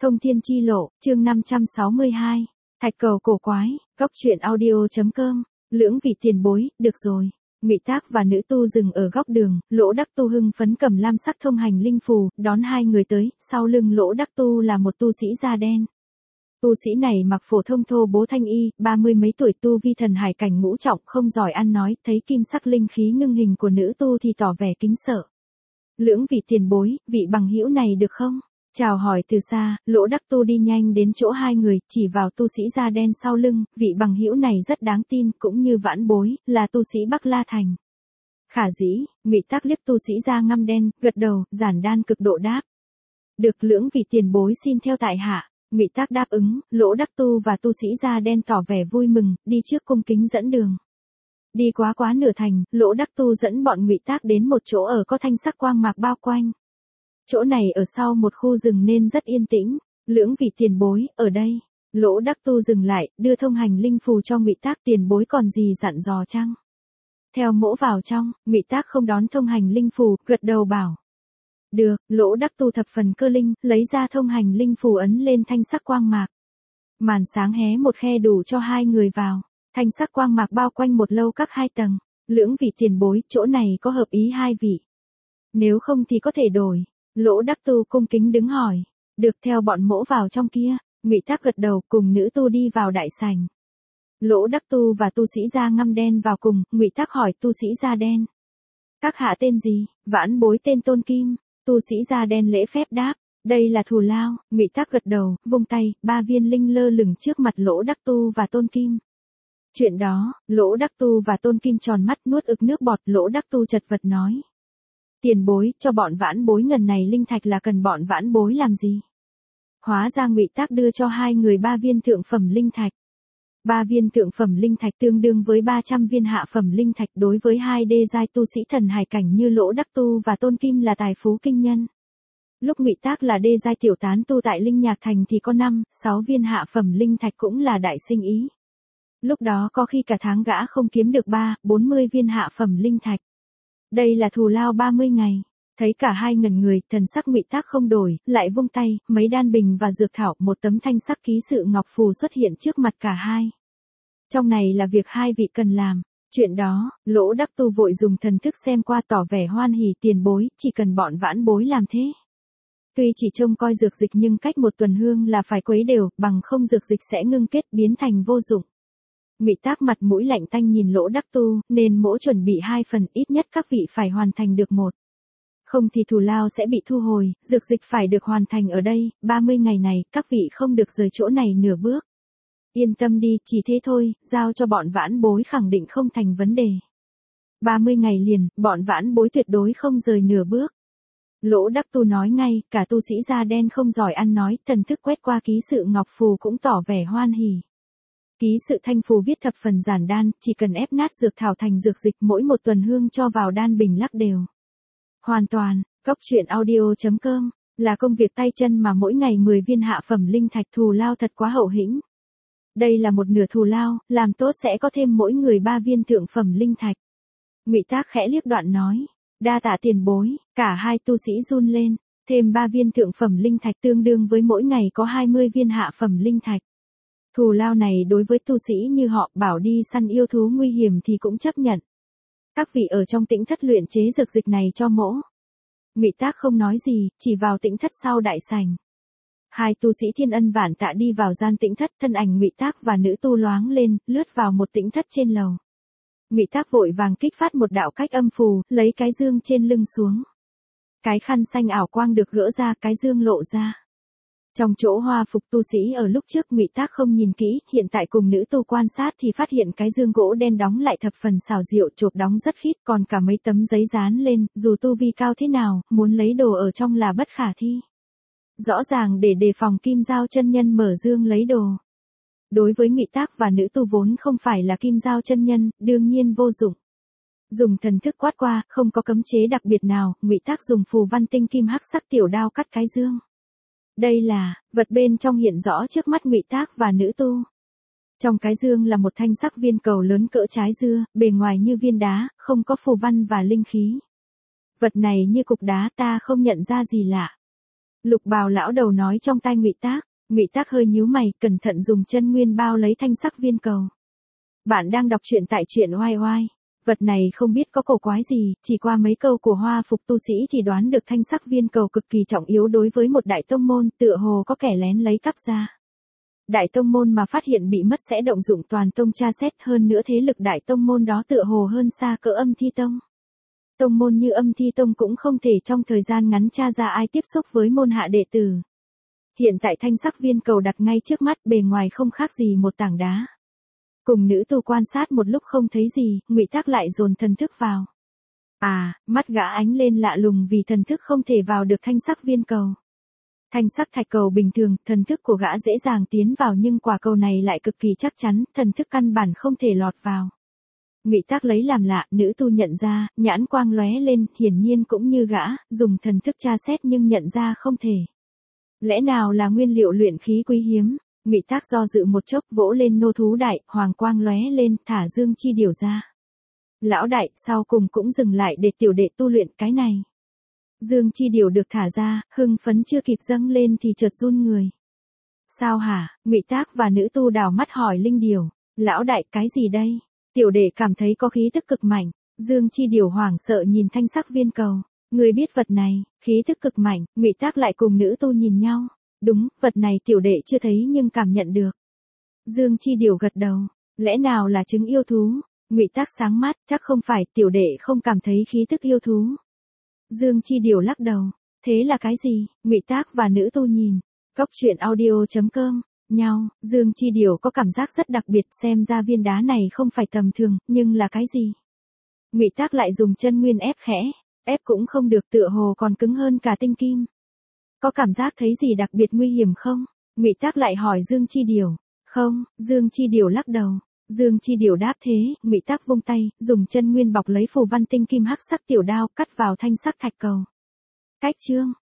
Thông thiên chi lộ, chương 562. Thạch cầu cổ quái, góc truyện audio.com. Lưỡng vị tiền bối, được rồi. Ngụy Tác và nữ tu dừng ở góc đường, Lỗ Đắc Tu hưng phấn cầm lam sắc thông hành linh phù, đón hai người tới, sau lưng Lỗ Đắc Tu là một tu sĩ da đen. Tu sĩ này mặc phổ thông thô bố thanh y, 30 mấy tuổi, tu vi thần hải cảnh ngũ trọng, không giỏi ăn nói, thấy kim sắc linh khí ngưng hình của nữ tu thì tỏ vẻ kính sợ. Lưỡng vị tiền bối, vị bằng hữu này được không? Chào hỏi từ xa, Lỗ Đắc Tu đi nhanh đến chỗ hai người, chỉ vào tu sĩ da đen sau lưng, vị bằng hữu này rất đáng tin, cũng như vãn bối, là tu sĩ Bắc La Thành. Khả dĩ, Ngụy Tác liếc tu sĩ da ngăm đen, gật đầu, giản đan cực độ đáp. Được, lưỡng vị tiền bối xin theo tại hạ. Ngụy Tác đáp ứng, Lỗ Đắc Tu và tu sĩ da đen tỏ vẻ vui mừng, đi trước cung kính dẫn đường. Đi quá nửa thành, Lỗ Đắc Tu dẫn bọn Ngụy Tác đến một chỗ ở có thanh sắc quang mạc bao quanh. Chỗ này ở sau một khu rừng nên rất yên tĩnh. Lưỡng vị tiền bối, ở đây. Lỗ Đắc Tu dừng lại, đưa thông hành linh phù cho Ngụy Tác. Tiền bối còn gì dặn dò chăng? Theo mỗ vào trong. Ngụy Tác không đón thông hành linh phù, gật đầu bảo. Được. Lỗ Đắc Tu thập phần cơ linh, lấy ra thông hành linh phù ấn lên thanh sắc quang mạc. Màn sáng hé một khe đủ cho hai người vào. Thanh sắc quang mạc bao quanh một lâu các 2 tầng. Lưỡng vị tiền bối, chỗ này có hợp ý hai vị? Nếu không thì có thể đổi. Lỗ Đắc Tu cung kính đứng hỏi. Được, theo bọn mỗ vào trong kia. Ngụy Tác gật đầu, cùng nữ tu đi vào đại sảnh. Lỗ Đắc Tu và tu sĩ da ngăm đen vào cùng. Ngụy Tác hỏi tu sĩ da đen. Các hạ tên gì? Vãn bối tên Tôn Kim. Tu sĩ da đen lễ phép đáp. Đây là thù lao. Ngụy Tác gật đầu, vung tay, 3 viên linh lơ lửng trước mặt Lỗ Đắc Tu và Tôn Kim. Chuyện đó, Lỗ Đắc Tu và Tôn Kim tròn mắt nuốt ực nước bọt. Lỗ Đắc Tu chật vật nói. Tiền bối, cho bọn vãn bối ngần này linh thạch là cần bọn vãn bối làm gì? Hóa ra Ngụy Tác đưa cho hai người 3 viên thượng phẩm linh thạch. 3 viên thượng phẩm linh thạch tương đương với 300 viên hạ phẩm linh thạch, đối với 2 đê giai tu sĩ thần hải cảnh như Lỗ Đắc Tu và Tôn Kim là tài phú kinh nhân. Lúc Ngụy Tác là đê giai tiểu tán tu tại Linh Nhạc Thành thì có 5-6 viên hạ phẩm linh thạch cũng là đại sinh ý. Lúc đó có khi cả tháng gã không kiếm được 30-40 viên hạ phẩm linh thạch. Đây là thù lao 30 ngày. Thấy cả hai ngẩn người, thần sắc Ngụy Tác không đổi, lại vung tay, mấy đan bình và dược thảo, một tấm thanh sắc ký sự ngọc phù xuất hiện trước mặt cả hai. Trong này là việc hai vị cần làm. Chuyện đó, Lỗ Đắc Tu vội dùng thần thức xem qua, tỏ vẻ hoan hỉ. Tiền bối, chỉ cần bọn vãn bối làm thế. Tuy chỉ trông coi dược dịch nhưng cách một tuần hương là phải quấy đều, bằng không dược dịch sẽ ngưng kết biến thành vô dụng. Ngụy Tác mặt mũi lạnh tanh nhìn Lỗ Đắc Tu, nên mỗ chuẩn bị 2 phần, ít nhất các vị phải hoàn thành được 1. Không thì thù lao sẽ bị thu hồi, dược dịch phải được hoàn thành ở đây, 30 ngày này, các vị không được rời chỗ này nửa bước. Yên tâm đi, chỉ thế thôi, giao cho bọn vãn bối khẳng định không thành vấn đề. 30 ngày liền, bọn vãn bối tuyệt đối không rời nửa bước. Lỗ Đắc Tu nói ngay, cả tu sĩ da đen không giỏi ăn nói, thần thức quét qua ký sự ngọc phù cũng tỏ vẻ hoan hỉ. Ký sự thanh phù viết thập phần giản đan, chỉ cần ép nát dược thảo thành dược dịch, mỗi một tuần hương cho vào đan bình lắc đều. Hoàn toàn, góc truyện audio.com, là công việc tay chân mà mỗi ngày 10 viên hạ phẩm linh thạch, thù lao thật quá hậu hĩnh. Đây là một nửa thù lao, làm tốt sẽ có thêm mỗi người 3 viên thượng phẩm linh thạch. Ngụy Tác khẽ liếc đoạn nói, đa tạ tiền bối, cả hai tu sĩ run lên, thêm 3 viên thượng phẩm linh thạch tương đương với mỗi ngày có 20 viên hạ phẩm linh thạch. Thù lao này đối với tu sĩ như họ, bảo đi săn yêu thú nguy hiểm thì cũng chấp nhận. Các vị ở trong tĩnh thất luyện chế dược dịch này cho mỗ. Ngụy Tác không nói gì, chỉ vào tĩnh thất sau đại sảnh. Hai tu sĩ thiên ân vạn tạ đi vào gian tĩnh thất, thân ảnh Ngụy Tác và nữ tu loáng lên, lướt vào một tĩnh thất trên lầu. Ngụy Tác vội vàng kích phát một đạo cách âm phù, lấy cái dương trên lưng xuống. Cái khăn xanh ảo quang được gỡ ra, cái dương lộ ra. Trong chỗ hoa phục tu sĩ ở lúc trước Ngụy Tác không nhìn kỹ, hiện tại cùng nữ tu quan sát thì phát hiện cái dương gỗ đen đóng lại thập phần xảo diệu, chộp đóng rất khít, còn cả mấy tấm giấy dán lên, dù tu vi cao thế nào, muốn lấy đồ ở trong là bất khả thi. Rõ ràng để đề phòng Kim Giao chân nhân mở dương lấy đồ. Đối với Ngụy Tác và nữ tu vốn không phải là Kim Giao chân nhân, đương nhiên vô dụng. Dùng thần thức quát qua, không có cấm chế đặc biệt nào, Ngụy Tác dùng phù văn tinh kim hắc sắc tiểu đao cắt cái dương. Đây là, vật bên trong hiện rõ trước mắt Ngụy Tác và nữ tu. Trong cái dương là một thanh sắc viên cầu lớn cỡ trái dưa, bề ngoài như viên đá, không có phù văn và linh khí. Vật này như cục đá, ta không nhận ra gì lạ. Lục Bào lão đầu nói trong tai Ngụy Tác. Ngụy Tác hơi nhíu mày, cẩn thận dùng chân nguyên bao lấy thanh sắc viên cầu. Bạn đang đọc truyện tại truyện oai oai. Vật này không biết có cổ quái gì, chỉ qua mấy câu của Hoa Phục tu sĩ thì đoán được thanh sắc viên cầu cực kỳ trọng yếu đối với một đại tông môn, tựa hồ có kẻ lén lấy cắp ra. Đại tông môn mà phát hiện bị mất sẽ động dụng toàn tông tra xét, hơn nữa thế lực đại tông môn đó tựa hồ hơn xa cỡ Âm Thi Tông. Tông môn như Âm Thi Tông cũng không thể trong thời gian ngắn tra ra ai tiếp xúc với môn hạ đệ tử. Hiện tại thanh sắc viên cầu đặt ngay trước mắt, bề ngoài không khác gì một tảng đá. Cùng nữ tu quan sát một lúc không thấy gì, Ngụy Tác lại dồn thần thức vào. Mắt gã ánh lên lạ lùng vì thần thức không thể vào được thanh sắc viên cầu. Thanh sắc thạch cầu bình thường, thần thức của gã dễ dàng tiến vào nhưng quả cầu này lại cực kỳ chắc chắn, thần thức căn bản không thể lọt vào. Ngụy Tác lấy làm lạ, nữ tu nhận ra, nhãn quang lóe lên, hiển nhiên cũng như gã, dùng thần thức tra xét nhưng nhận ra không thể. Lẽ nào là nguyên liệu luyện khí quý hiếm? Ngụy Tác do dự một chốc, vỗ lên nô thú đại, hoàng quang lóe lên, thả Dương Chi Điểu ra. Lão đại, sau cùng cũng dừng lại để tiểu đệ tu luyện cái này. Dương Chi Điểu được thả ra, hưng phấn chưa kịp dâng lên thì chợt run người. Sao hả? Ngụy Tác và nữ tu đảo mắt hỏi Linh Điểu. Lão đại, cái gì đây? Tiểu đệ cảm thấy có khí tức cực mạnh. Dương Chi Điểu hoảng sợ nhìn thanh sắc viên cầu. Người biết vật này, khí tức cực mạnh. Ngụy Tác lại cùng nữ tu nhìn nhau. Đúng, vật này tiểu đệ chưa thấy nhưng cảm nhận được. Dương Chi Điểu gật đầu. Lẽ nào là trứng yêu thú? Ngụy Tác sáng mắt, chắc không phải, tiểu đệ không cảm thấy khí tức yêu thú. Dương Chi Điểu lắc đầu. Thế là cái gì? Ngụy Tác và nữ tu nhìn. Cốc truyện audio.com. Nhau, Dương Chi Điểu có cảm giác rất đặc biệt, xem ra viên đá này không phải tầm thường, nhưng là cái gì? Ngụy Tác lại dùng chân nguyên ép khẽ, ép cũng không được, tựa hồ còn cứng hơn cả tinh kim. Có cảm giác thấy gì đặc biệt nguy hiểm không? Ngụy Tác lại hỏi Dương Chi Điểu. Không, Dương Chi Điểu lắc đầu. Dương Chi Điểu đáp thế, Ngụy Tác vung tay, dùng chân nguyên bọc lấy phù văn tinh kim hắc sắc tiểu đao, cắt vào thanh sắc thạch cầu. Cách chương